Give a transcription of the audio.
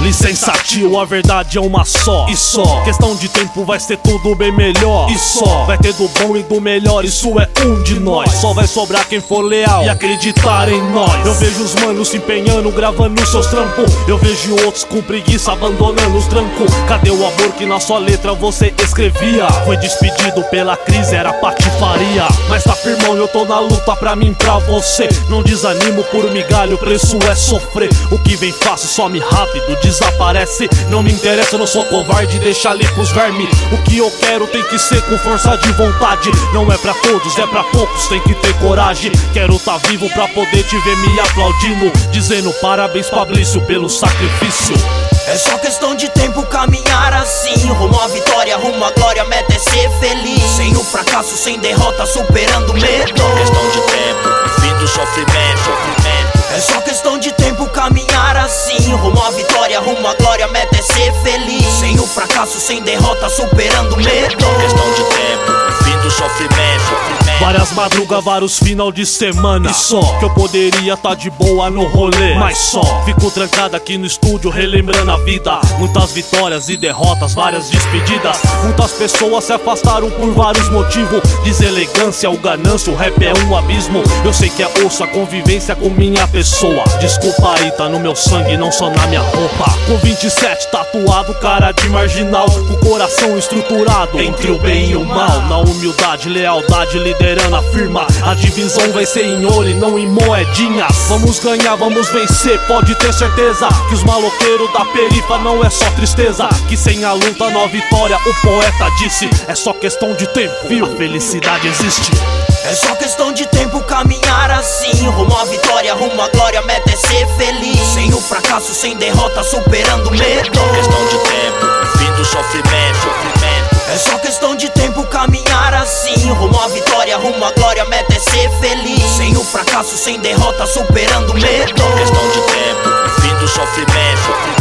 licença tio, a verdade é uma só. E só, questão de tempo vai ser tudo bem melhor. E só, vai ter do bom e do melhor, isso é um de nós. Só vai sobrar quem for leal e acreditar em nós. Eu vejo os manos se empenhando, gravando seus trampos. Eu vejo outros com preguiça, abandonando os trancos. Cadê o amor que na sua letra você escrevia? Foi despedido pela crise, era patifaria. Mas tá firmão, eu tô na luta pra mim, pra você. Não desanimo por migalha, o preço é sofrer. O que vem fácil some rápido, desaparece. Não me interessa, eu não sou covarde, deixa ali pros vermes. O que eu quero tem que ser com força de vontade. Não é pra todos, é pra poucos, tem que ter coragem. Quero tá vivo pra poder te ver me aplaudindo, dizendo parabéns Fabrício pelo sacrifício. É só questão de tempo caminhar assim, rumo à vitória, rumo à glória, meta é ser feliz. Sem o fracasso, sem derrota, superando o medo. Questão de tempo, o fim do sofrimento. É só questão de tempo caminhar assim, rumo à vitória, rumo à glória, meta é ser feliz. Sem o fracasso, sem derrota, superando o medo. Questão de tempo, o fim do sofrimento. Várias madrugas, vários final de semana. E só, que eu poderia tá de boa no rolê. Mas só, fico trancado aqui no estúdio relembrando a vida. Muitas vitórias e derrotas, várias despedidas. Muitas pessoas se afastaram por vários motivos. Deselegância ou ganância, o rap é um abismo. Eu sei que é osso a convivência com minha pessoa. Desculpa aí, tá no meu sangue, não só na minha roupa. Com 27 tatuado, cara de marginal, com o coração estruturado entre o bem e o mal. Na humildade, lealdade, liderando a firma. A divisão vai ser em ouro e não em moedinhas. Vamos ganhar, vamos vencer, pode ter certeza que os maloqueiros da perifa não é só tristeza. Que sem a luta não há vitória, o poeta disse. É só questão de tempo, viu? A felicidade existe. É só questão de tempo caminhar assim, rumo à vitória, rumo à glória, meta é ser feliz. Sem o fracasso, sem derrota, superando o medo. Questão de tempo, o fim do sofrimento. É só questão de tempo caminhar assim, rumo à vitória, rumo à glória, meta é ser feliz. Sem o fracasso, sem derrota, superando o medo. Questão de tempo, o fim do sofrimento.